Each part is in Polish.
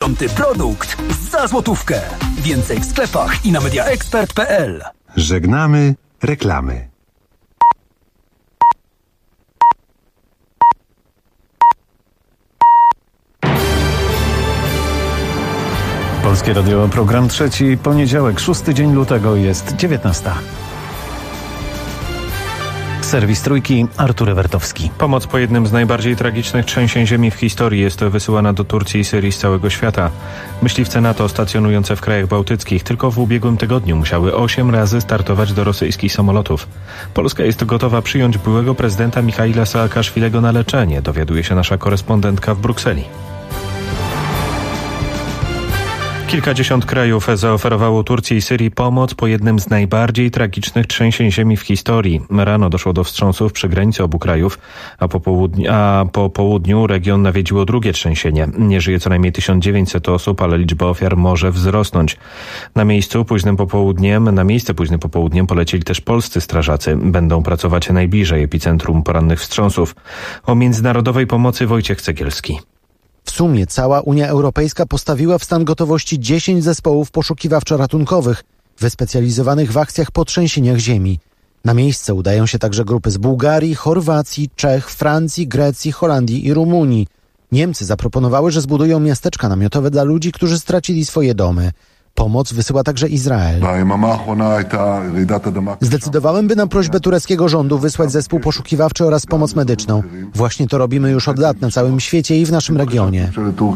Piąty produkt za złotówkę. Więcej w sklepach i na mediaexpert.pl. Żegnamy reklamy. Polskie Radio, program trzeci, poniedziałek, 6 dzień lutego, jest 19. Serwis Trójki, Artur Ewertowski. Pomoc po jednym z najbardziej tragicznych trzęsień ziemi w historii jest wysyłana do Turcji i Syrii z całego świata. Myśliwce NATO stacjonujące w krajach bałtyckich tylko w ubiegłym tygodniu musiały 8 razy startować do rosyjskich samolotów. Polska jest gotowa przyjąć byłego prezydenta Michaila Saakaszwilego na leczenie, dowiaduje się nasza korespondentka w Brukseli. Kilkadziesiąt krajów zaoferowało Turcji i Syrii pomoc po jednym z najbardziej tragicznych trzęsień ziemi w historii. Rano doszło do wstrząsów przy granicy obu krajów, a po południu region nawiedziło drugie trzęsienie. Nie żyje co najmniej 1900 osób, ale liczba ofiar może wzrosnąć. Na miejsce późnym popołudniem polecieli też polscy strażacy. Będą pracować najbliżej epicentrum porannych wstrząsów. O międzynarodowej pomocy Wojciech Cegielski. W sumie cała Unia Europejska postawiła w stan gotowości 10 zespołów poszukiwawczo-ratunkowych wyspecjalizowanych w akcjach po trzęsieniach ziemi. Na miejsce udają się także grupy z Bułgarii, Chorwacji, Czech, Francji, Grecji, Holandii i Rumunii. Niemcy zaproponowały, że zbudują miasteczka namiotowe dla ludzi, którzy stracili swoje domy. Pomoc wysyła także Izrael. Zdecydowałem, by na prośbę tureckiego rządu wysłać zespół poszukiwawczy oraz pomoc medyczną. Właśnie to robimy już od lat na całym świecie i w naszym regionie,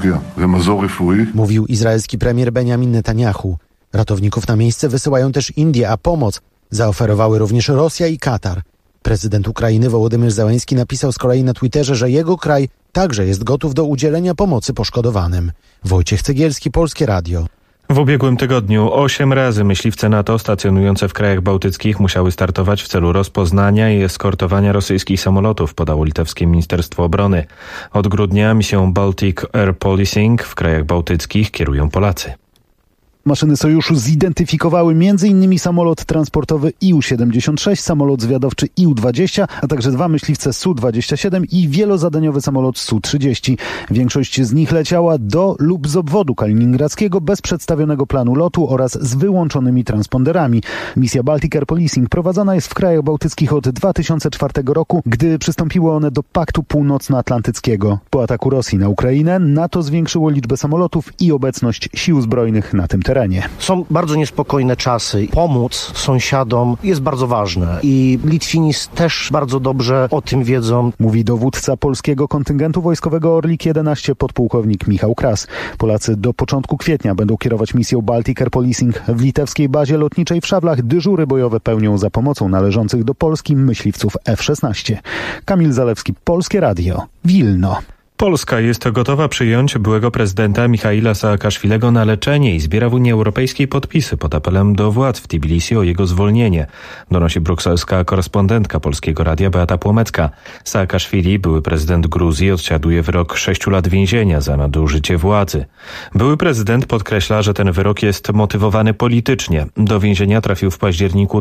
mówił izraelski premier Benjamin Netanyahu. Ratowników na miejsce wysyłają też Indie, a pomoc zaoferowały również Rosja i Katar. Prezydent Ukrainy Wołodymyr Zełenski napisał z kolei na Twitterze, że jego kraj także jest gotów do udzielenia pomocy poszkodowanym. Wojciech Cegielski, Polskie Radio. W ubiegłym tygodniu 8 razy myśliwce NATO stacjonujące w krajach bałtyckich musiały startować w celu rozpoznania i eskortowania rosyjskich samolotów, podało litewskie Ministerstwo Obrony. Od grudnia misją Baltic Air Policing w krajach bałtyckich kierują Polacy. Maszyny sojuszu zidentyfikowały m.in. samolot transportowy IU-76, samolot zwiadowczy IU-20, a także 2 myśliwce Su-27 i wielozadaniowy samolot Su-30. Większość z nich leciała do lub z obwodu kaliningradzkiego bez przedstawionego planu lotu oraz z wyłączonymi transponderami. Misja Baltic Air Policing prowadzona jest w krajach bałtyckich od 2004 roku, gdy przystąpiły one do Paktu Północnoatlantyckiego. Po ataku Rosji na Ukrainę NATO zwiększyło liczbę samolotów i obecność sił zbrojnych na tym terenie. Są bardzo niespokojne czasy. Pomóc sąsiadom jest bardzo ważne i Litwini też bardzo dobrze o tym wiedzą. Mówi dowódca polskiego kontyngentu wojskowego Orlik 11 podpułkownik Michał Kras. Polacy do początku kwietnia będą kierować misją Baltic Air Policing. W litewskiej bazie lotniczej w Szawlach dyżury bojowe pełnią za pomocą należących do Polski myśliwców F-16. Kamil Zalewski, Polskie Radio, Wilno. Polska jest gotowa przyjąć byłego prezydenta Michaila Saakaszwilego na leczenie i zbiera w Unii Europejskiej podpisy pod apelem do władz w Tbilisi o jego zwolnienie, donosi brukselska korespondentka Polskiego Radia Beata Płomecka. Saakaszwili, były prezydent Gruzji, odsiaduje wyrok 6 lat więzienia za nadużycie władzy. Były prezydent podkreśla, że ten wyrok jest motywowany politycznie. Do więzienia trafił w październiku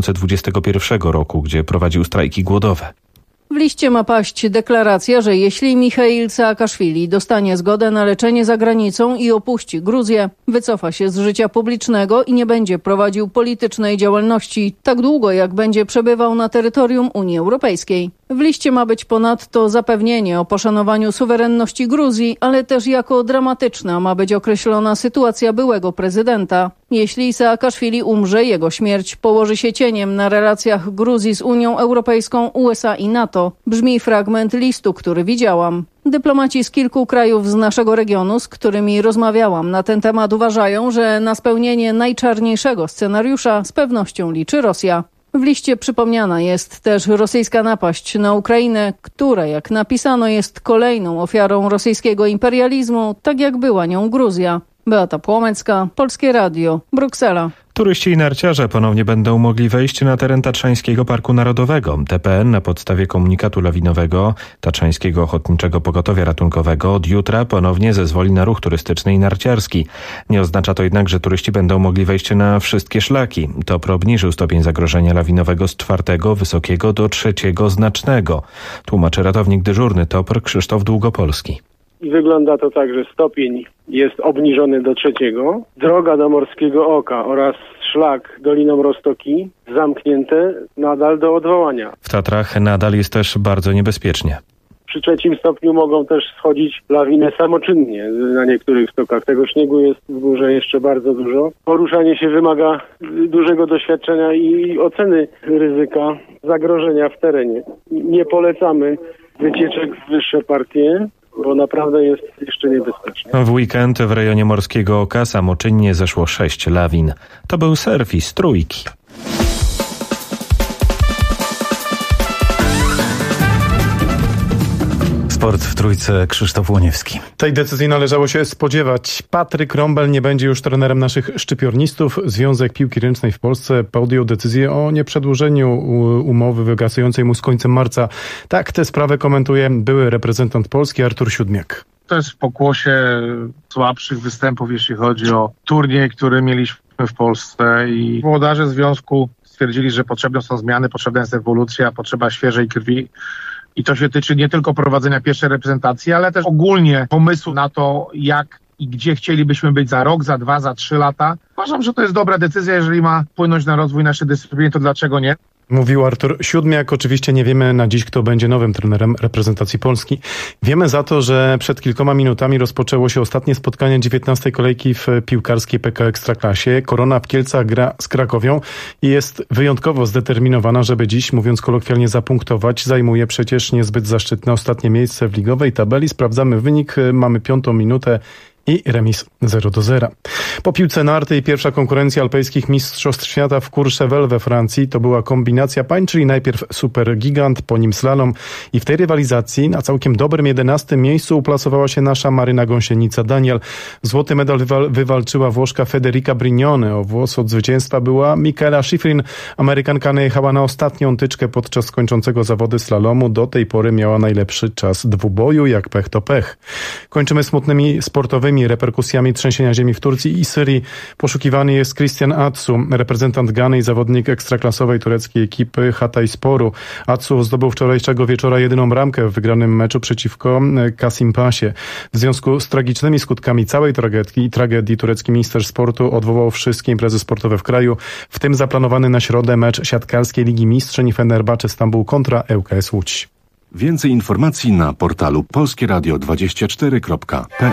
2021 roku, gdzie prowadził strajki głodowe. W liście ma paść deklaracja, że jeśli Michail Saakaszwili dostanie zgodę na leczenie za granicą i opuści Gruzję, wycofa się z życia publicznego i nie będzie prowadził politycznej działalności tak długo, jak będzie przebywał na terytorium Unii Europejskiej. W liście ma być ponadto zapewnienie o poszanowaniu suwerenności Gruzji, ale też jako dramatyczna ma być określona sytuacja byłego prezydenta. Jeśli Saakaszwili umrze, jego śmierć położy się cieniem na relacjach Gruzji z Unią Europejską, USA i NATO. Brzmi fragment listu, który widziałam. Dyplomaci z kilku krajów z naszego regionu, z którymi rozmawiałam na ten temat, uważają, że na spełnienie najczarniejszego scenariusza z pewnością liczy Rosja. W liście przypomniana jest też rosyjska napaść na Ukrainę, która, jak napisano, jest kolejną ofiarą rosyjskiego imperializmu, tak jak była nią Gruzja. Beata Płomecka, Polskie Radio, Bruksela. Turyści i narciarze ponownie będą mogli wejść na teren Tatrzańskiego Parku Narodowego. TPN na podstawie komunikatu lawinowego Tatrzańskiego Ochotniczego Pogotowia Ratunkowego od jutra ponownie zezwoli na ruch turystyczny i narciarski. Nie oznacza to jednak, że turyści będą mogli wejść na wszystkie szlaki. TOPR obniżył stopień zagrożenia lawinowego z 4 wysokiego do 3 znacznego. Tłumaczy ratownik dyżurny TOPR Krzysztof Długopolski. i wygląda to tak, że stopień jest obniżony do 3. Droga do Morskiego Oka oraz szlak Doliną Roztoki zamknięte nadal do odwołania. W Tatrach nadal jest też bardzo niebezpiecznie. Przy 3. stopniu mogą też schodzić lawiny samoczynnie na niektórych stokach. Tego śniegu jest w górze jeszcze bardzo dużo. Poruszanie się wymaga dużego doświadczenia i oceny ryzyka zagrożenia w terenie. Nie polecamy wycieczek w wyższe partie, bo naprawdę jest jeszcze niebezpiecznie. W weekend w rejonie Morskiego Oka samoczynnie zeszło 6 lawin. To był serwis Trójki. Sport w Trójce, Krzysztof Łoniewski. Tej decyzji należało się spodziewać. Patryk Rąbel nie będzie już trenerem naszych szczypiornistów. Związek Piłki Ręcznej w Polsce podjął decyzję o nieprzedłużeniu umowy wygasującej mu z końcem marca. Tak tę sprawę komentuje były reprezentant Polski Artur Siódmiak. To jest w pokłosie słabszych występów, jeśli chodzi o turniej, który mieliśmy w Polsce i włodarze związku stwierdzili, że potrzebne są zmiany, potrzebna jest ewolucja, potrzeba świeżej krwi. I to się tyczy nie tylko prowadzenia pierwszej reprezentacji, ale też ogólnie pomysłu na to, jak i gdzie chcielibyśmy być za rok, za 2, za 3 lata. Uważam, że to jest dobra decyzja, jeżeli ma wpłynąć na rozwój naszej dyscypliny, to dlaczego nie? Mówił Artur Siódmiak. Oczywiście nie wiemy na dziś, kto będzie nowym trenerem reprezentacji Polski. Wiemy za to, że przed kilkoma minutami rozpoczęło się ostatnie spotkanie 19. kolejki w piłkarskiej PK Ekstraklasie. Korona w Kielcach gra z Krakowią i jest wyjątkowo zdeterminowana, żeby dziś, mówiąc kolokwialnie, zapunktować. Zajmuje przecież niezbyt zaszczytne ostatnie miejsce w ligowej tabeli. Sprawdzamy wynik. Mamy 5. minutę. I remis 0-0. Po piłce nartej pierwsza konkurencja alpejskich mistrzostw świata w Courchevel we Francji. To była kombinacja pań, czyli najpierw supergigant, po nim slalom. I w tej rywalizacji na całkiem dobrym 11. miejscu uplasowała się nasza Maryna Gąsienica-Daniel. Złoty medal wywalczyła Włoszka Federica Brignone. O włos od zwycięstwa była Michaela Schifrin. Amerykanka najechała na ostatnią tyczkę podczas kończącego zawody slalomu. Do tej pory miała najlepszy czas dwuboju, jak pech to pech. Kończymy smutnymi sportowymi reperkusjami trzęsienia ziemi w Turcji i Syrii. Poszukiwany jest Christian Atsu, reprezentant Gany i zawodnik ekstraklasowej tureckiej ekipy Hataysporu. Atsu zdobył wczorajszego wieczora jedyną bramkę w wygranym meczu przeciwko Kasimpasie. W związku z tragicznymi skutkami całej tragedii turecki minister sportu odwołał wszystkie imprezy sportowe w kraju, w tym zaplanowany na środę mecz siatkarskiej Ligi Mistrzyń Fenerbahce Stambuł kontra ŁKS Łódź. Więcej informacji na portalu polskieradio24.pl.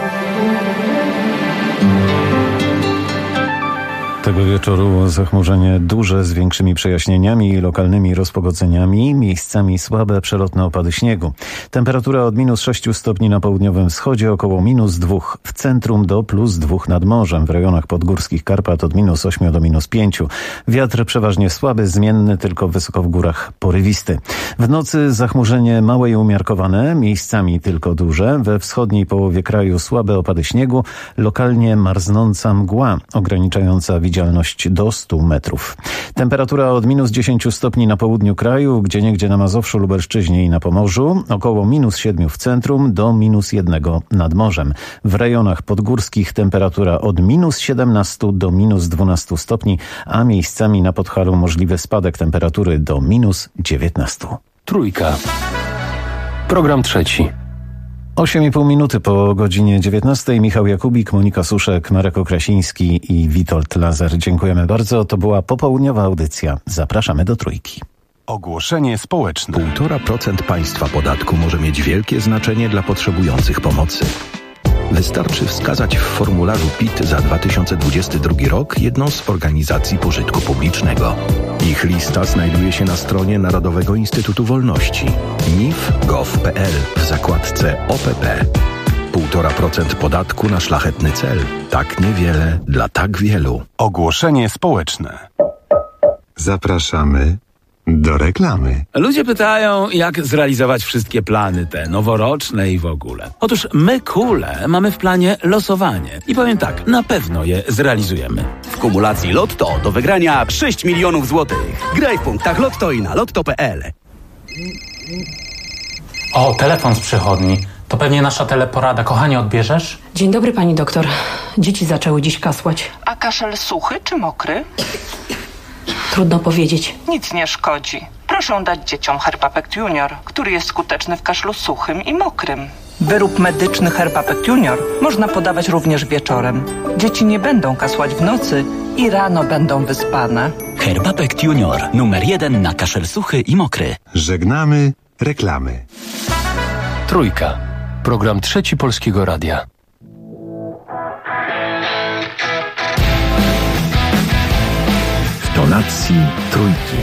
Tego wieczoru zachmurzenie duże z większymi przejaśnieniami i lokalnymi rozpogodzeniami, miejscami słabe przelotne opady śniegu. Temperatura od -6 stopni na południowym wschodzie, około -2 w centrum do +2 nad morzem. W rejonach podgórskich Karpat od -8 do -5. Wiatr przeważnie słaby, zmienny, tylko wysoko w górach porywisty. W nocy zachmurzenie małe i umiarkowane, miejscami tylko duże. We wschodniej połowie kraju słabe opady śniegu, lokalnie marznąca mgła ograniczająca widzialność do 100 metrów. Temperatura od -10 stopni na południu kraju, gdzieniegdzie na Mazowszu, Lubelszczyźnie i na Pomorzu, około -7 w centrum do -1 nad morzem. W rejonach podgórskich temperatura od -17 do -12 stopni, a miejscami na Podhalu możliwy spadek temperatury do -19. Trójka. Program trzeci. 8,5 minuty po godzinie 19. Michał Jakubik, Monika Suszek, Marek Okrasiński i Witold Lazer. Dziękujemy bardzo. To była popołudniowa audycja. Zapraszamy do Trójki. Ogłoszenie społeczne. 1,5% państwa podatku może mieć wielkie znaczenie dla potrzebujących pomocy. Wystarczy wskazać w formularzu PIT za 2022 rok jedną z organizacji pożytku publicznego. Ich lista znajduje się na stronie Narodowego Instytutu Wolności nif.gov.pl w zakładce OPP. 1,5% podatku na szlachetny cel. Tak niewiele dla tak wielu. Ogłoszenie społeczne. Zapraszamy do reklamy. Ludzie pytają, jak zrealizować wszystkie plany te noworoczne i w ogóle. Otóż my, Kule, mamy w planie losowanie. I powiem tak, na pewno je zrealizujemy. W kumulacji Lotto do wygrania 6 milionów złotych. Graj w punktach Lotto i na lotto.pl. O, telefon z przychodni. To pewnie nasza teleporada. Kochanie, odbierzesz? Dzień dobry, pani doktor. Dzieci zaczęły dziś kasłać. A kaszel suchy czy mokry? Trudno powiedzieć. Nic nie szkodzi. Proszę dać dzieciom Herbapekt Junior, który jest skuteczny w kaszlu suchym i mokrym. Wyrób medyczny Herbapek Junior można podawać również wieczorem. Dzieci nie będą kasłać w nocy i rano będą wyspane. Herbapek Junior, numer 1 na kaszel suchy i mokry. Żegnamy reklamy. Trójka. Program Trzeci Polskiego Radia. W tonacji trójki.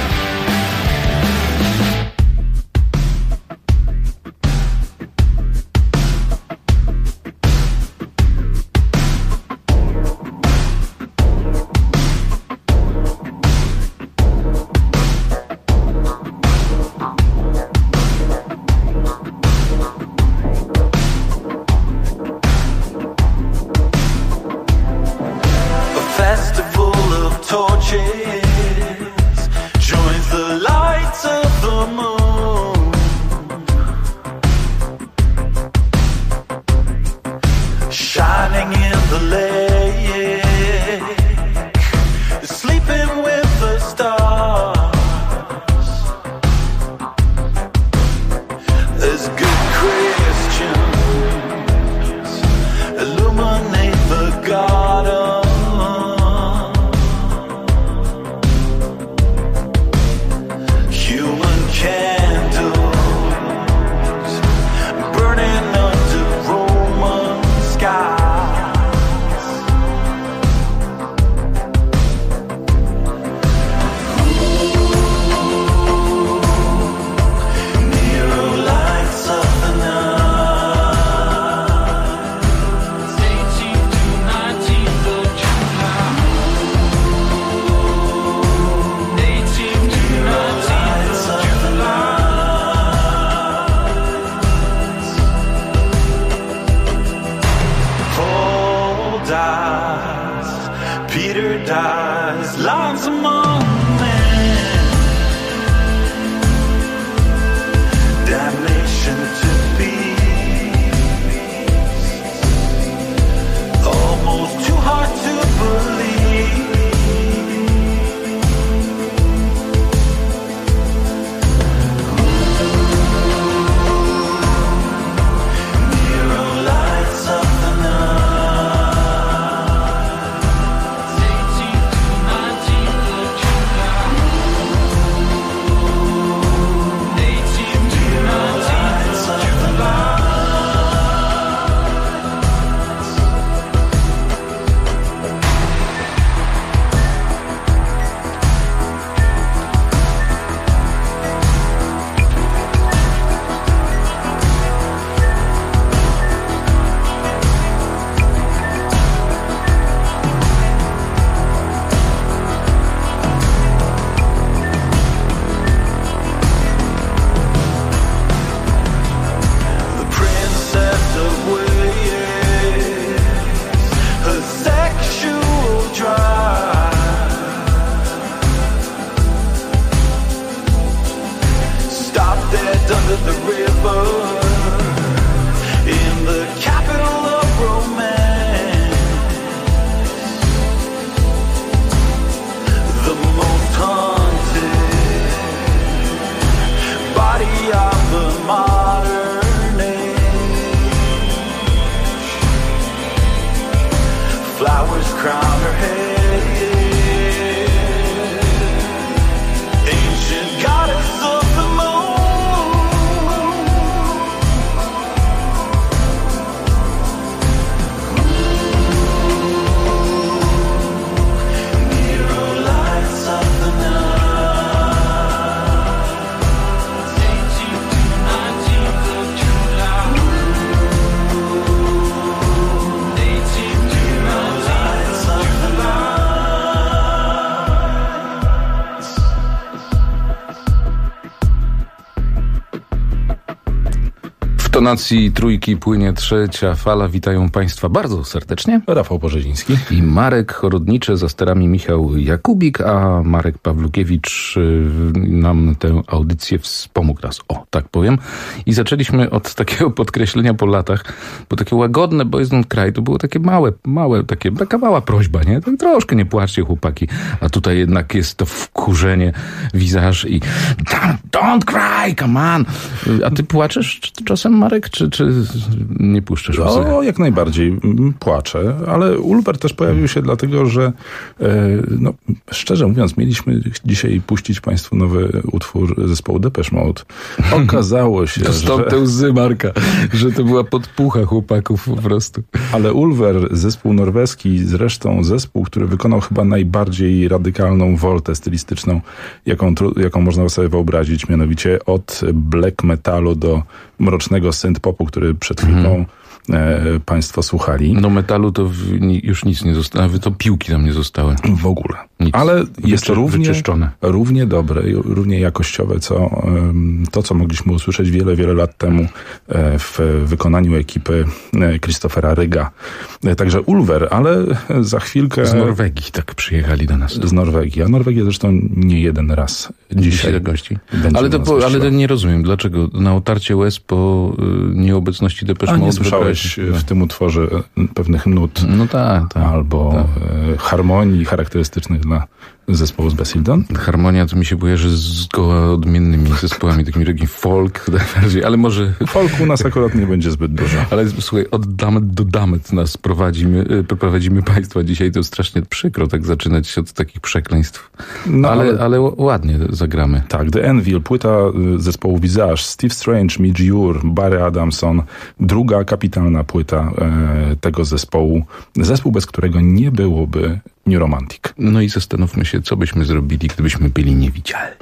W tonacji trójki płynie trzecia fala. Witają Państwa bardzo serdecznie. Rafał Porzeziński i Marek Chorodniczy, za sterami Michał Jakubik, a Marek Pawlukiewicz nam tę audycję wspomógł nas, o tak powiem. I zaczęliśmy od takiego podkreślenia po latach, bo takie łagodne Boys Don't Cry to było takie małe, taka mała prośba, nie? Tak troszkę nie płaczcie, chłopaki. A tutaj jednak jest to wkurzenie, wizaż i don't cry, come on. A ty płaczesz czasem, Marek? Marek, czy nie puszczasz łzy? No, jak najbardziej. Płaczę, ale Ulver też pojawił się dlatego, że no, szczerze mówiąc, mieliśmy dzisiaj puścić Państwu nowy utwór zespołu Depeche Mode. Okazało się, to stąd te łzy, Marka, że to była podpucha chłopaków po prostu. Ale Ulver, zespół norweski, zresztą zespół, który wykonał chyba najbardziej radykalną woltę stylistyczną, jaką można sobie wyobrazić, mianowicie od black metalu do mrocznego synth-popu, który przed chwilą Państwo słuchali. No metalu to już nic nie zostało, nawet to piłki tam nie zostały. W ogóle. Nic. Ale jest to równie dobre, równie jakościowe, co mogliśmy usłyszeć wiele lat temu w wykonaniu ekipy Christophera Rygga. Także Ulver, ale za chwilkę... Z Norwegii tak przyjechali do nas. Z Norwegii, a Norwegia zresztą nie jeden raz dzisiaj gości. Ale to nie rozumiem, dlaczego na otarcie łez po nieobecności Depeche Mode... A nie słyszałeś w tym utworze pewnych nut albo harmonii charakterystycznych dla zespołu z Basildon? Harmonia to mi się kojarzy z zgoła odmiennymi zespołami, takimi folk, ale może... Folku u nas akurat nie będzie zbyt dużo. Ale słuchaj, od damet do damet nas prowadzimy Państwa dzisiaj, to strasznie przykro tak zaczynać od takich przekleństw. No, ale ładnie zagramy. Tak, The Anvil, płyta zespołu Visage, Steve Strange, Midge Ure, Barry Adamson, druga kapitalna płyta tego zespołu. Zespół, bez którego nie byłoby New Romantic. No i zastanówmy się, co byśmy zrobili, gdybyśmy byli niewidzialni.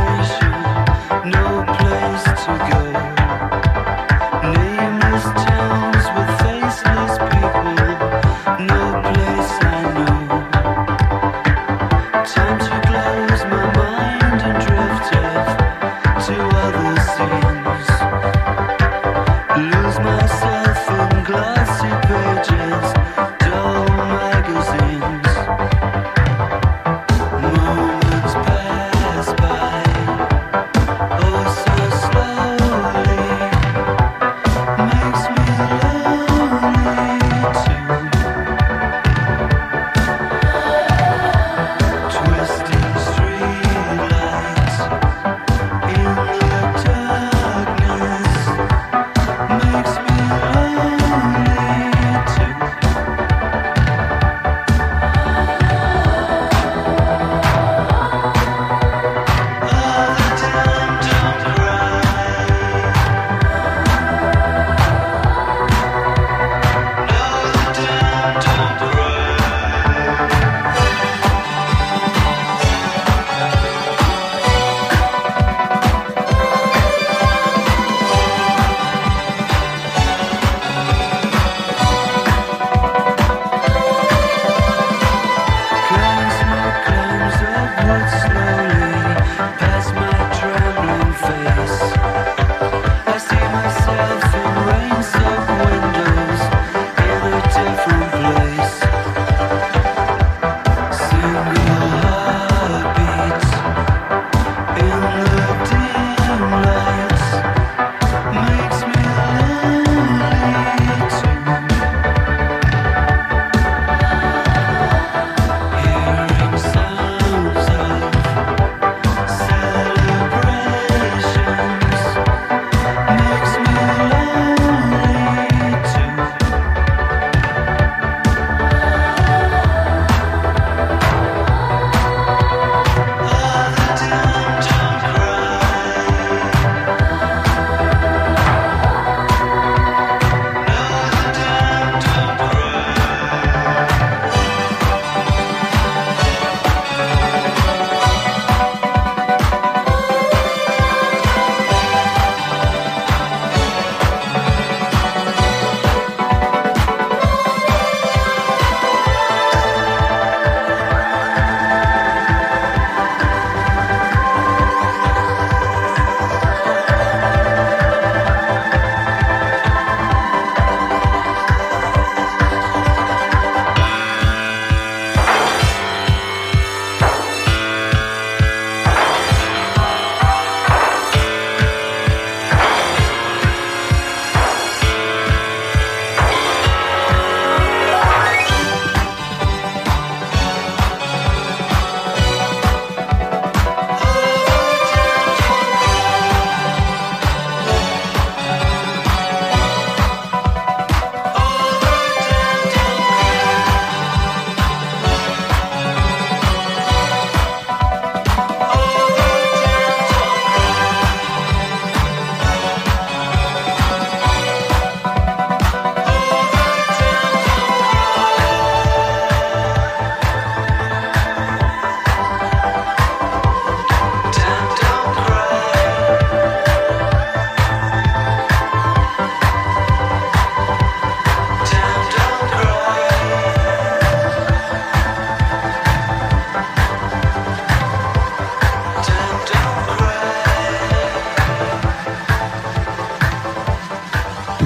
Name is town.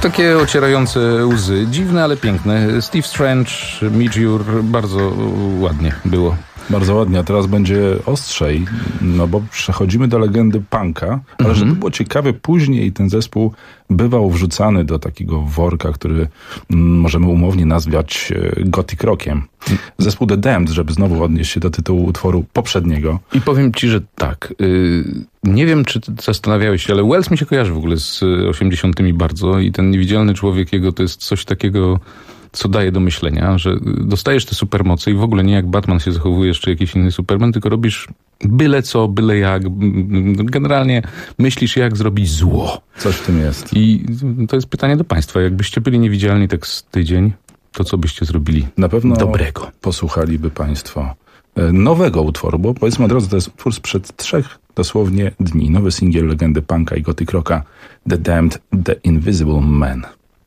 Takie ocierające łzy, dziwne, ale piękne. Steve Strange, Midgeure, bardzo ładnie było. Bardzo ładnie, a teraz będzie ostrzej, no bo przechodzimy do legendy punka, ale żeby było ciekawe, później ten zespół bywał wrzucany do takiego worka, który możemy umownie nazwać gothic rockiem. Zespół The Damned, żeby znowu odnieść się do tytułu utworu poprzedniego. I powiem ci, że tak, nie wiem, czy zastanawiałeś się, ale Wells mi się kojarzy w ogóle z 80. bardzo i ten Niewidzialny Człowiek jego to jest coś takiego, co daje do myślenia, że dostajesz te supermoce i w ogóle nie jak Batman się zachowujesz, czy jakiś inny Superman, tylko robisz byle co, byle jak. Generalnie myślisz, jak zrobić zło. Coś w tym jest. I to jest pytanie do państwa. Jakbyście byli niewidzialni tak z tydzień, to co byście zrobili na pewno dobrego? Posłuchaliby państwo nowego utworu, bo powiedzmy od razu, to jest utwór sprzed 3 dosłownie dni. Nowy singiel legendy punka i gothic rocka The Damned, The Invisible Man.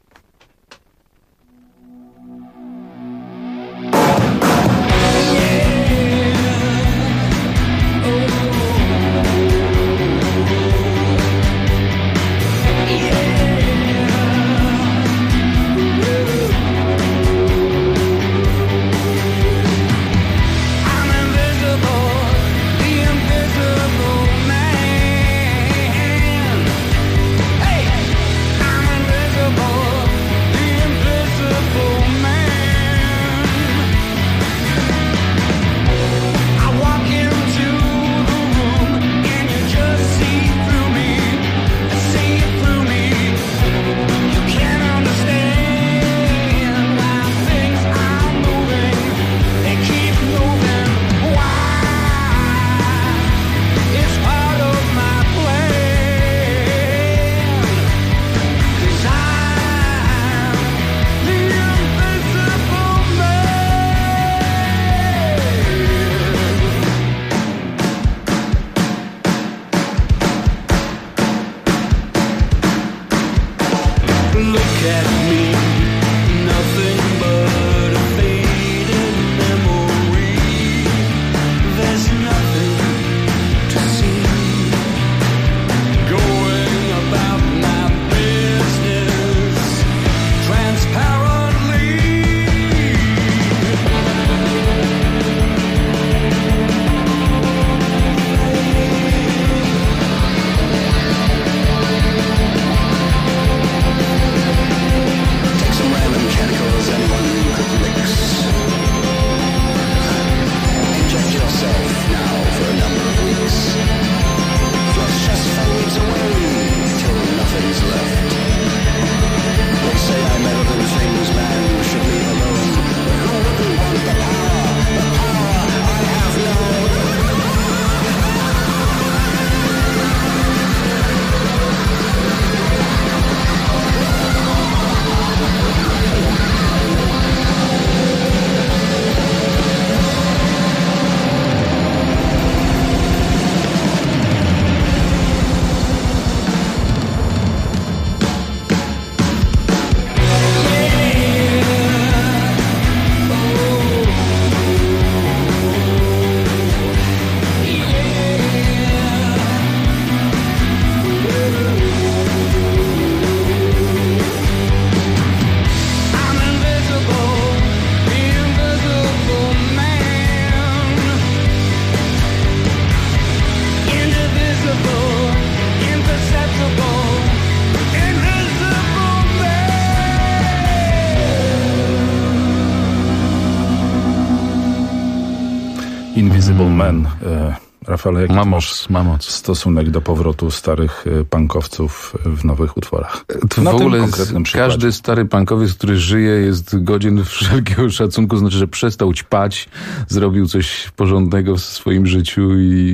Invisible Man. Rafale, jaki masz stosunek do powrotu starych punkowców w nowych utworach? To w ogóle każdy stary punkowiec, który żyje, jest godzien wszelkiego szacunku, znaczy, że przestał ćpać, zrobił coś porządnego w swoim życiu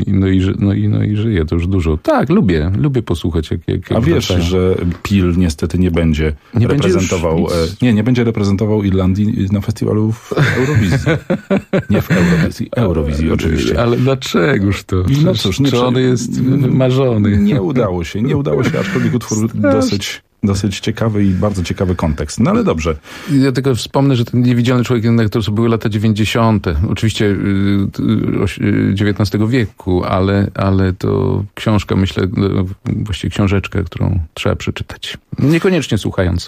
i żyje. To już dużo. Tak, lubię posłuchać. Jak a wiesz, że Peel niestety nie będzie reprezentował nie będzie reprezentował Irlandii na festiwalu w Eurowizji. Nie w Eurowizji oczywiście. Ale dlaczegoż to? No cóż, czy on jest marzony? Nie udało się, aczkolwiek utwór dosyć dosyć ciekawy i bardzo ciekawy kontekst. No ale dobrze. Ja tylko wspomnę, że ten Niewidzialny człowiek jednak to były lata 90. Oczywiście XIX wieku, ale to książka, myślę, właściwie książeczka, którą trzeba przeczytać. Niekoniecznie słuchając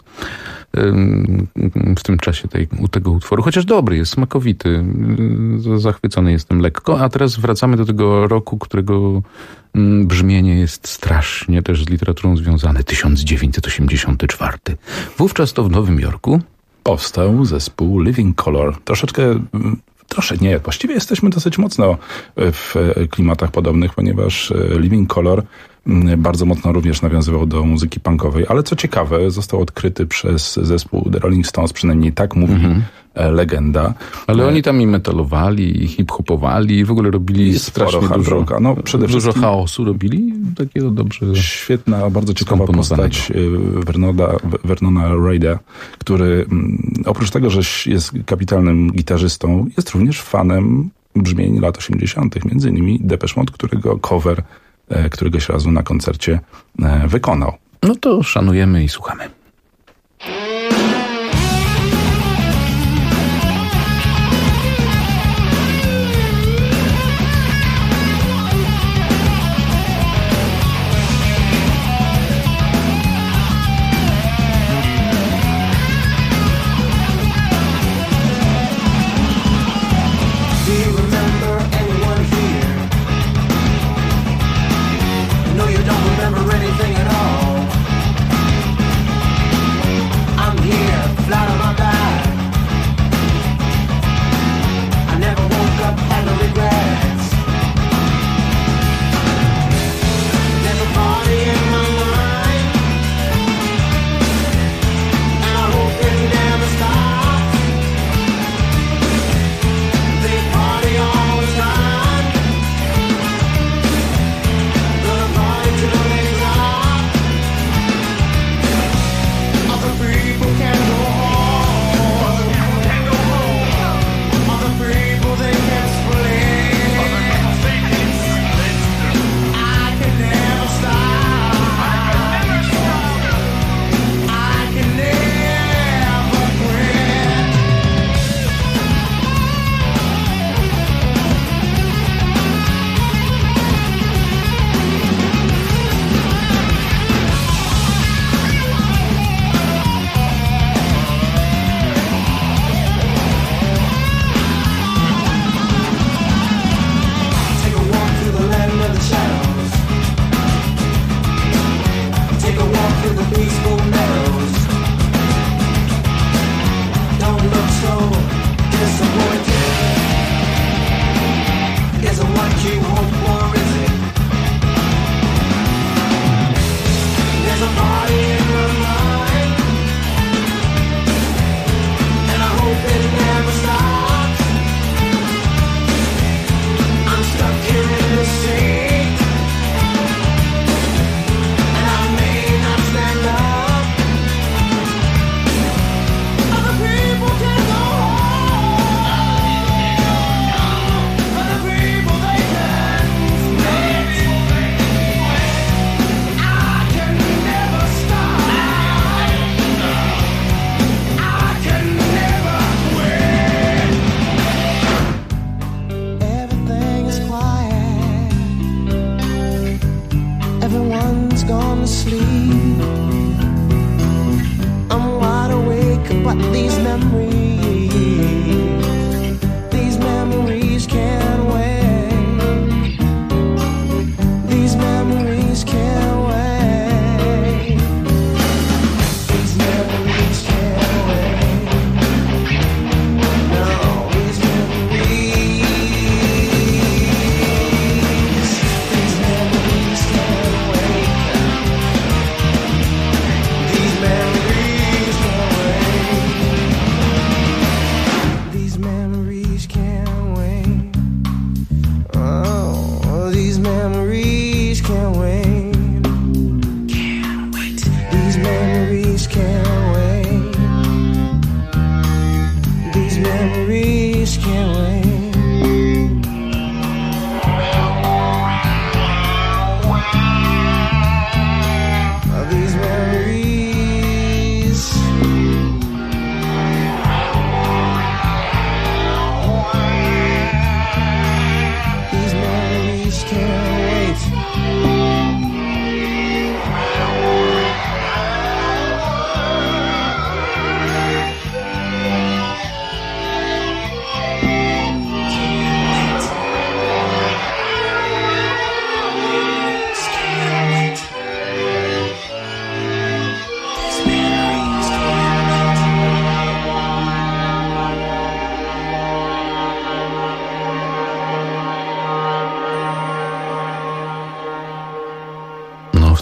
w tym czasie tego utworu. Chociaż dobry jest, smakowity. Zachwycony jestem lekko. A teraz wracamy do tego roku, którego brzmienie jest strasznie też z literaturą związane. 1984. Wówczas to w Nowym Jorku powstał zespół Living Colour. Właściwie jesteśmy dosyć mocno w klimatach podobnych, ponieważ Living Colour bardzo mocno również nawiązywał do muzyki punkowej, ale co ciekawe, został odkryty przez zespół The Rolling Stones, przynajmniej tak mówi legenda. Ale oni tam i metalowali, i hip-hopowali, i w ogóle robili strasznie dużo. No, przede dużo wszystkim chaosu robili, takiego dobrze. Świetna, bardzo ciekawa postać Vernona Ryda, który oprócz tego, że jest kapitalnym gitarzystą, jest również fanem brzmień lat 80., między innymi Depeche Mode, którego cover któregoś razu na koncercie wykonał. No to szanujemy i słuchamy.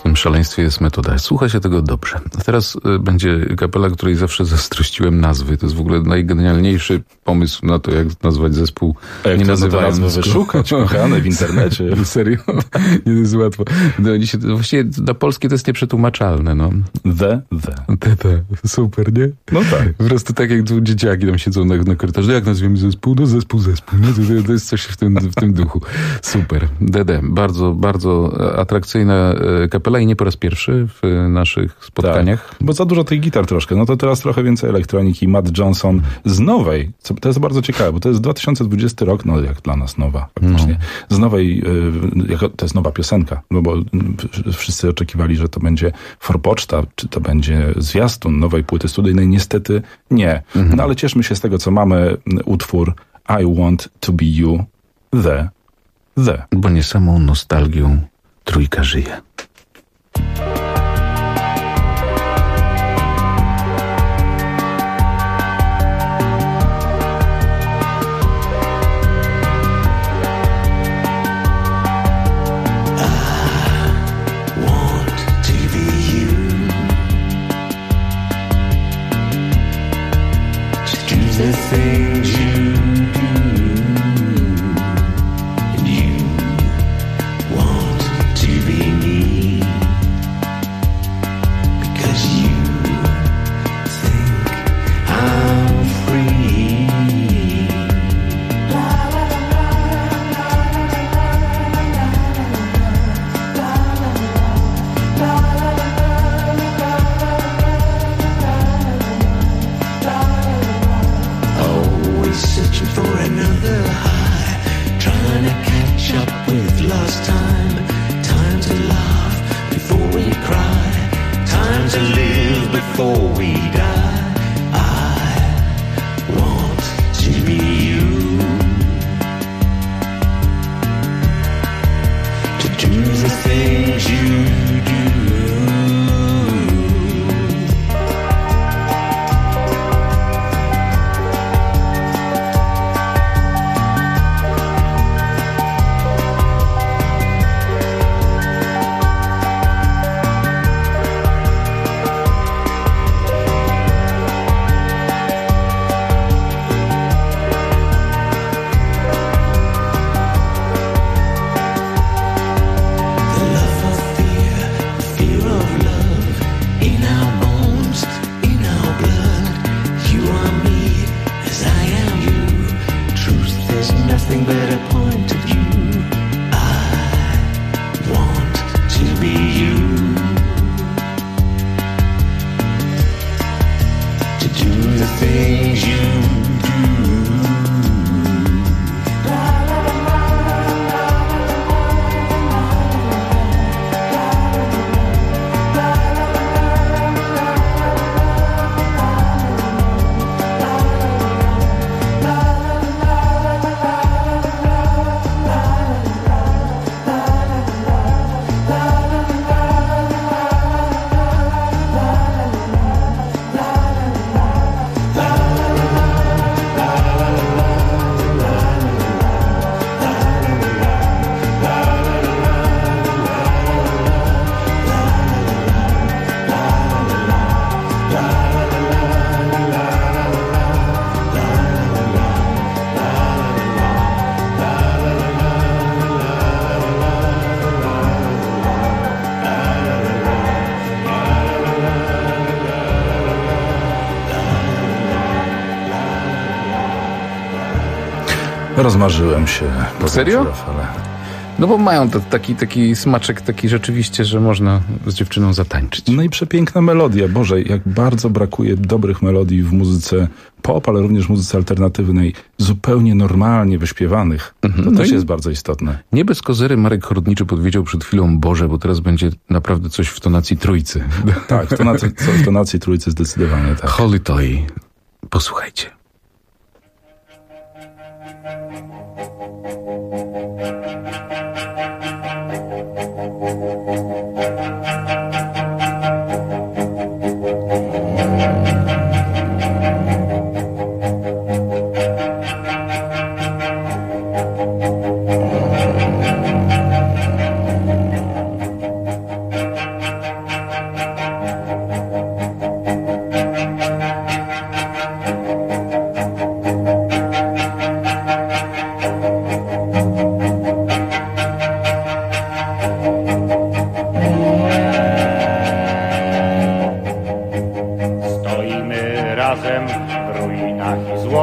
tym szaleństwie jest metoda. Słucha się tego dobrze. A teraz będzie kapela, której zawsze zazdrościłem nazwy. To jest w ogóle najgenialniejszy pomysł na to, jak nazwać zespół. Nie nazywając go. Wyszukać, kochane, w internecie. Serio? Nie jest łatwo. No, właściwie na polskie to jest nieprzetłumaczalne. No. The. Super, nie? No tak. Po prostu tak jak dzieciaki tam siedzą na korytarzu. Jak nazwiemy zespół? No zespół. Nie? To jest coś w tym duchu. Super. DD. Bardzo, bardzo atrakcyjna kapela i nie po raz pierwszy w naszych spotkaniach. Tak, bo za dużo tych gitar troszkę. No to teraz trochę więcej elektroniki. Matt Johnson z nowej, to jest bardzo ciekawe, bo to jest 2020 rok, no jak dla nas nowa faktycznie. Z nowej, to jest nowa piosenka, no bo wszyscy oczekiwali, że to będzie forpoczta, czy to będzie zwiastun nowej płyty studyjnej. Niestety nie. No ale cieszmy się z tego, co mamy. Utwór I Want To Be You, The. Bo nie samą nostalgią trójka żyje. Rozmarzyłem się. Serio? No bo mają taki smaczek taki rzeczywiście, że można z dziewczyną zatańczyć. No i przepiękna melodia. Boże, jak bardzo brakuje dobrych melodii w muzyce pop, ale również w muzyce alternatywnej, zupełnie normalnie wyśpiewanych. To też jest bardzo istotne. Nie bez kozery Marek Chorudniczy podwiedział przed chwilą Boże, bo teraz będzie naprawdę coś w tonacji trójcy. Tak, w tonacji trójcy zdecydowanie tak. Holy Toy. Posłuchajcie.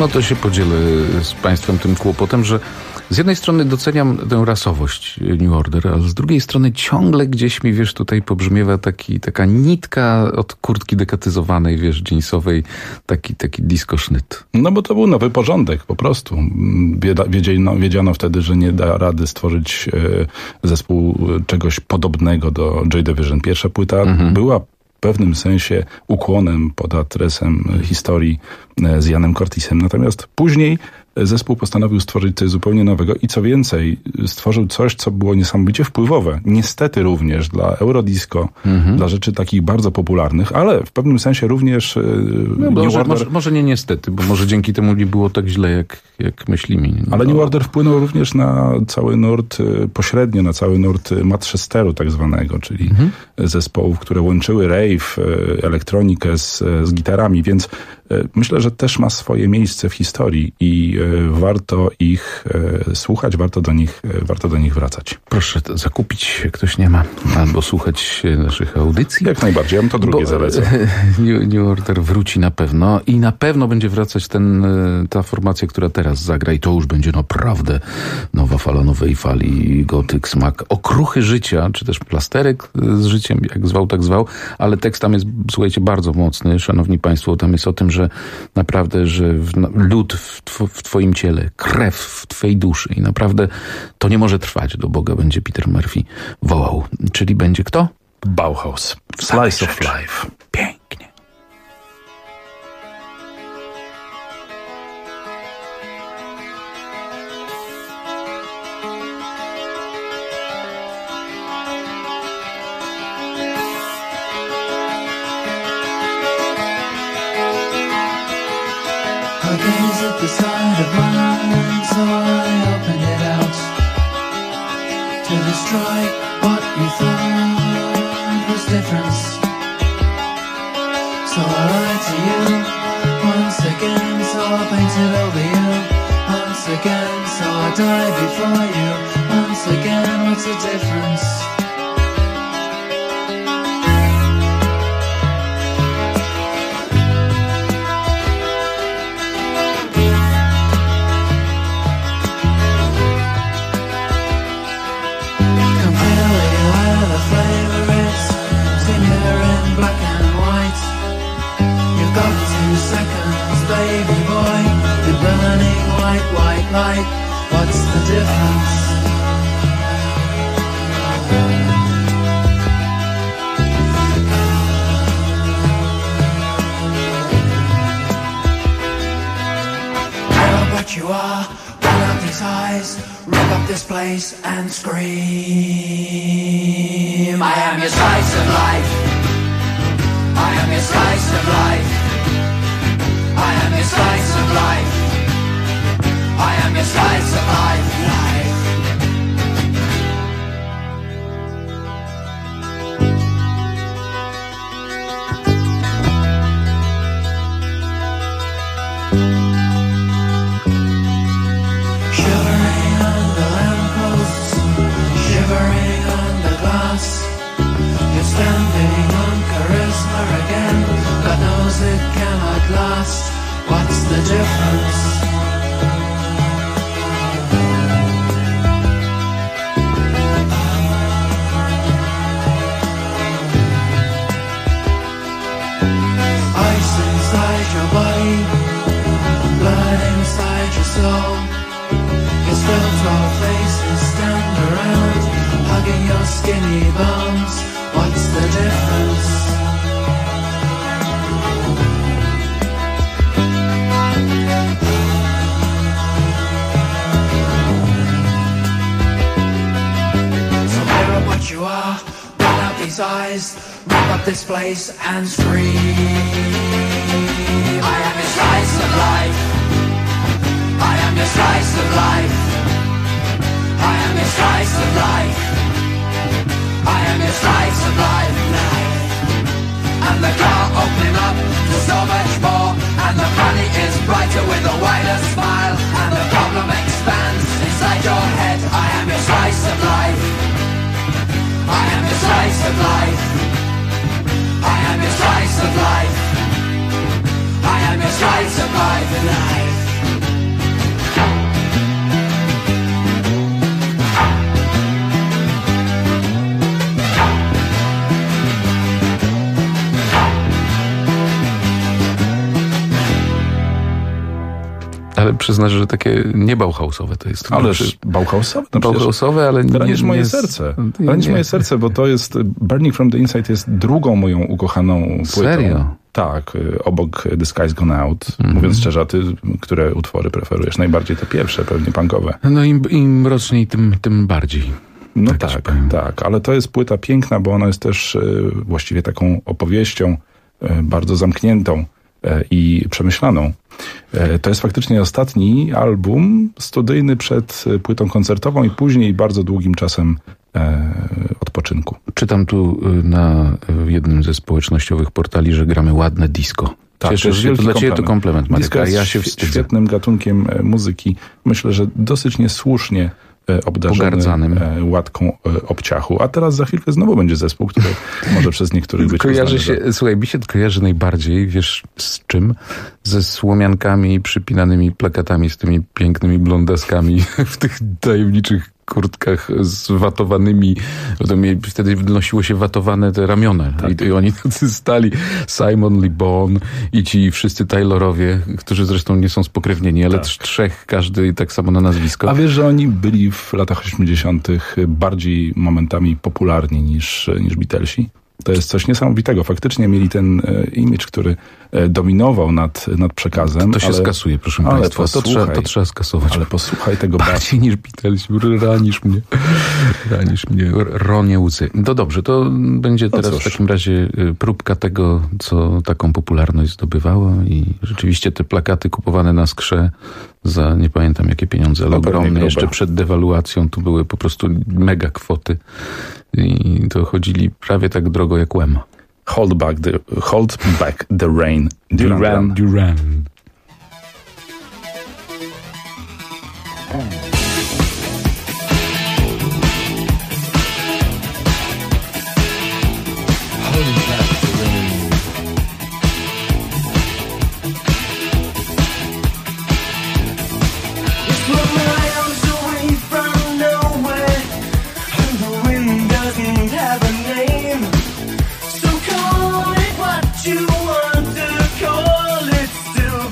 No to się podzielę z Państwem tym kłopotem, że z jednej strony doceniam tę rasowość New Order, ale z drugiej strony ciągle gdzieś mi, wiesz, tutaj pobrzmiewa taka nitka od kurtki dekatyzowanej, wiesz, jeansowej, taki disco-sznyt. No bo to był nowy porządek, po prostu. Wiedziano wtedy, że nie da rady stworzyć zespół czegoś podobnego do Joy Division. Pierwsza płyta była w pewnym sensie ukłonem pod adresem historii z Janem Curtisem. Natomiast później zespół postanowił stworzyć coś zupełnie nowego i co więcej, stworzył coś, co było niesamowicie wpływowe. Niestety również dla Eurodisco, dla rzeczy takich bardzo popularnych, ale w pewnym sensie również może nie niestety, bo może dzięki temu nie było tak źle, jak myślimy. Ale New Order wpłynął również na cały nurt, pośrednio na cały nurt Manchesteru tak zwanego, czyli zespołów, które łączyły rave, elektronikę z gitarami, więc myślę, że też ma swoje miejsce w historii i warto ich słuchać, warto do nich wracać. Proszę zakupić, jak ktoś nie ma, albo słuchać naszych audycji. Jak najbardziej, ja bym to drugie zalecę. New Order wróci na pewno i na pewno będzie wracać ta formacja, która teraz zagra i to już będzie naprawdę nowa fala nowej fali, gotyk, smak, okruchy życia, czy też plasterek z życiem, jak zwał, tak zwał, ale tekst tam jest, słuchajcie, bardzo mocny, szanowni państwo, tam jest o tym, że naprawdę, że lód w twoim ciele, krew w twojej duszy i naprawdę to nie może trwać, do Boga będzie Peter Murphy wołał. Czyli będzie kto? Bauhaus. Slice of Life. Pięknie. I gaze at the side of mine, so I opened it out to destroy what you thought was difference. So I write to you once again, so I paint it over you once again, so I die before you once again. What's the difference? Baby boy, the burning white light, what's the difference? You're what you are, pull out these eyes, rip up this place and scream. I am your slice of life, I am your slice of life, I am your slice of life, I am your slice of life, Shivering under lampposts, shivering under glass, you're standing on charisma again, God knows it cannot last. What's the difference? Ice inside your body, blood inside your soul. Your still 12 faces stand around, hugging your skinny bones. What's the difference? You are, pull out these eyes, rip up this place and scream. I am your slice of life, I am your slice of life, I am your slice of life, I am your slice of life, and the car opening up to so much more, and the money is brighter with a wider smile, and the problem expands inside your head. I am your slice of life, I am your slice of life, I am your slice of life, I am your slice of life. Ale przyznasz, że takie nie Bauhausowe to jest. Ależ Bauhausowe? No Bauhausowe, ale nie... Ranisz moje serce. Ranisz moje serce, bo to jest... Burning from the Inside jest drugą moją ukochaną płytą. Serio? Tak, obok The Sky's Gone Out. Mówiąc szczerze, a ty, które utwory preferujesz? Najbardziej te pierwsze, pewnie punkowe. No im mroczniej, tym bardziej. No tak, ale to jest płyta piękna, bo ona jest też właściwie taką opowieścią bardzo zamkniętą i przemyślaną. To jest faktycznie ostatni album studyjny przed płytą koncertową i później bardzo długim czasem odpoczynku. Czytam tu na jednym ze społecznościowych portali, że gramy ładne disco. Tak, Cieszę się, to dla ciebie to komplement, Marek, disco jest ja się wstydzę. Świetnym gatunkiem muzyki. Myślę, że dosyć niesłusznie obdarzony pogardzanym łatką obciachu. A teraz za chwilkę znowu będzie zespół, który może przez niektórych być kojarzy uznany, się, słuchaj, mi się kojarzy najbardziej, wiesz z czym? Ze słomiankami przypinanymi plakatami z tymi pięknymi blondaskami w tych tajemniczych kurtkach z watowanymi, wtedy nosiło się watowane te ramiona. Tak. I oni tacy stali, Simon Le Bon i ci wszyscy Taylorowie, którzy zresztą nie są spokrewnieni, ale trzech, każdy tak samo na nazwisko. A wiesz, że oni byli w latach 80. bardziej momentami popularni niż Beatlesi? To jest coś niesamowitego. Faktycznie mieli ten imidż, który dominował nad przekazem. To się skasuje, proszę państwa. To trzeba skasować. Ale posłuchaj tego bardziej niż Beatles. Ranisz mnie. Ronie łzy. No dobrze, to będzie teraz w takim razie próbka tego, co taką popularność zdobywało i rzeczywiście te plakaty kupowane na skrze za nie pamiętam jakie pieniądze, ale ogromne. Jeszcze przed dewaluacją tu były po prostu mega kwoty i to chodzili prawie tak drogo jak Wham. Hold back the rain. Duran. You want to call it, still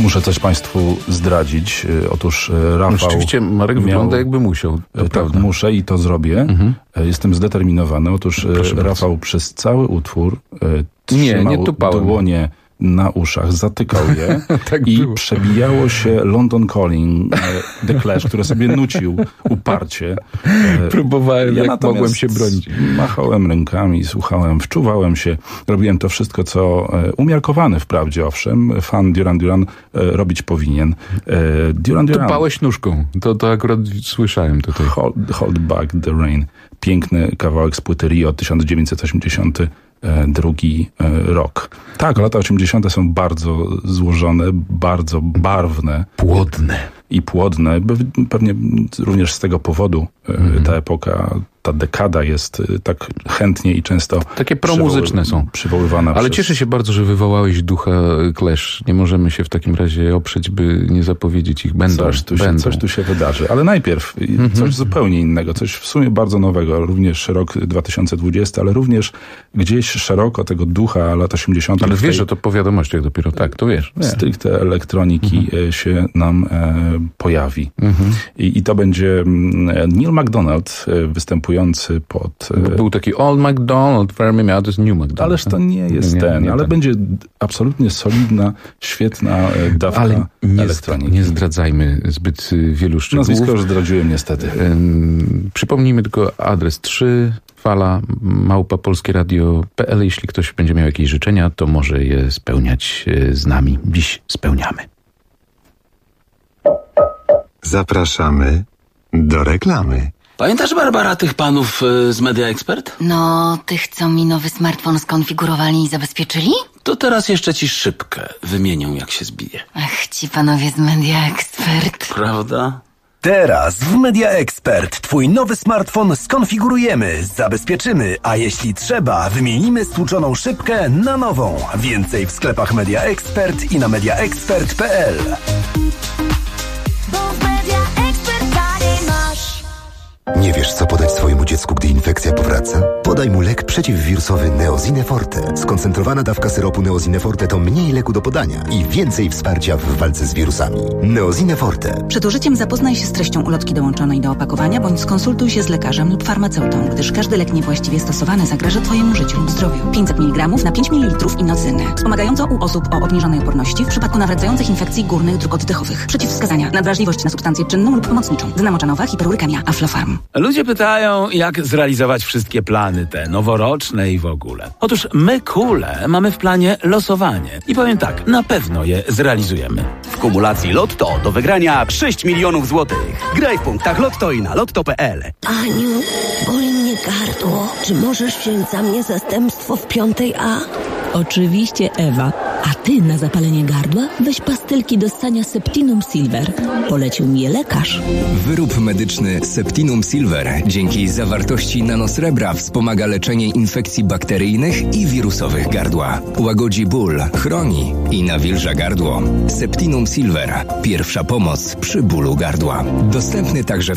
Muszę coś Państwu zdradzić. Otóż Rafał... Rzeczywiście Marek wygląda jakby musiał. Tak, muszę i to zrobię. Jestem zdeterminowany. Otóż Rafał przez cały utwór trzymał dłonie na uszach, zatykał je tak i było. Przebijało się London Calling, The Clash, które sobie nucił uparcie. Próbowałem, jak mogłem się bronić. Machałem rękami, słuchałem, wczuwałem się. Robiłem to wszystko, co umiarkowany wprawdzie, owszem, fan Duran Duran robić powinien. Duran Duran. Tupałeś nóżką. To akurat słyszałem tutaj. Hold Back the Rain. Piękny kawałek z płyty Rio 1982 rok. Tak, lata 80. są bardzo złożone, bardzo barwne. Płodne. I płodne. Pewnie również z tego powodu ta epoka, ta dekada jest tak chętnie i często takie promuzyczne są przywoływana. Ale cieszę się bardzo, że wywołałeś ducha Clash. Nie możemy się w takim razie oprzeć, by nie zapowiedzieć ich. Coś tu się wydarzy. Ale najpierw coś zupełnie innego, coś w sumie bardzo nowego. Również rok 2020, ale również gdzieś szeroko tego ducha lat 80. Ale wiesz, że to po wiadomościach dopiero tak, to wiesz. Stricte elektroniki się nam pojawi. I to będzie Neil MacDonald występujący pod... Był taki Old MacDonald, Fermi miał, to jest New MacDonald. Ależ to nie jest ale będzie absolutnie solidna, świetna dawka elektroniki. Nie zdradzajmy zbyt wielu szczegółów. Nazwisko już zdradziłem niestety. Przypomnijmy tylko adres 3 fala@polskieradio.pl. Jeśli ktoś będzie miał jakieś życzenia, to może je spełniać z nami. Dziś spełniamy. Zapraszamy do reklamy. Pamiętasz, Barbara, tych panów z Media Expert? No, tych, co mi nowy smartfon skonfigurowali i zabezpieczyli? To teraz jeszcze ci szybkę wymienią, jak się zbije. Ach, ci panowie z Media Expert. Prawda? Teraz w Media Expert twój nowy smartfon skonfigurujemy, zabezpieczymy, a jeśli trzeba, wymienimy stłuczoną szybkę na nową. Więcej w sklepach Media Expert i na mediaexpert.pl. Nie wiesz, co podać swojemu dziecku, gdy infekcja powraca? Podaj mu lek przeciwwirusowy Neozine Forte. Skoncentrowana dawka syropu Neozine Forte to mniej leku do podania i więcej wsparcia w walce z wirusami. Neozine Forte. Przed użyciem zapoznaj się z treścią ulotki dołączonej do opakowania, bądź skonsultuj się z lekarzem lub farmaceutą, gdyż każdy lek niewłaściwie stosowany zagraża Twojemu życiu lub zdrowiu. 500 mg na 5 ml inocyny. Wspomagająco u osób o obniżonej oporności w przypadku nawracających infekcji górnych dróg oddechowych. Przeciwwskazania: nadwrażliwość na substancję czynną lub pomocniczą. Dynamoczanowa, hiperurykemia, Aflofarm. Ludzie pytają, jak zrealizować wszystkie plany te noworoczne i w ogóle. Otóż my, Kule, mamy w planie losowanie. I powiem tak, na pewno je zrealizujemy. W kumulacji Lotto do wygrania 6 milionów złotych. Graj w punktach Lotto i na lotto.pl. Aniu, boli mnie gardło. Czy możesz wziąć za mnie zastępstwo w 5A? Oczywiście, Ewa. A ty na zapalenie gardła weź pastylki do ssania Septinum Silver. Polecił mi je lekarz. Wyrób medyczny Septinum Silver dzięki zawartości nanosrebra wspomaga leczenie infekcji bakteryjnych i wirusowych gardła. Łagodzi ból, chroni i nawilża gardło. Septinum Silver. Pierwsza pomoc przy bólu gardła. Dostępny także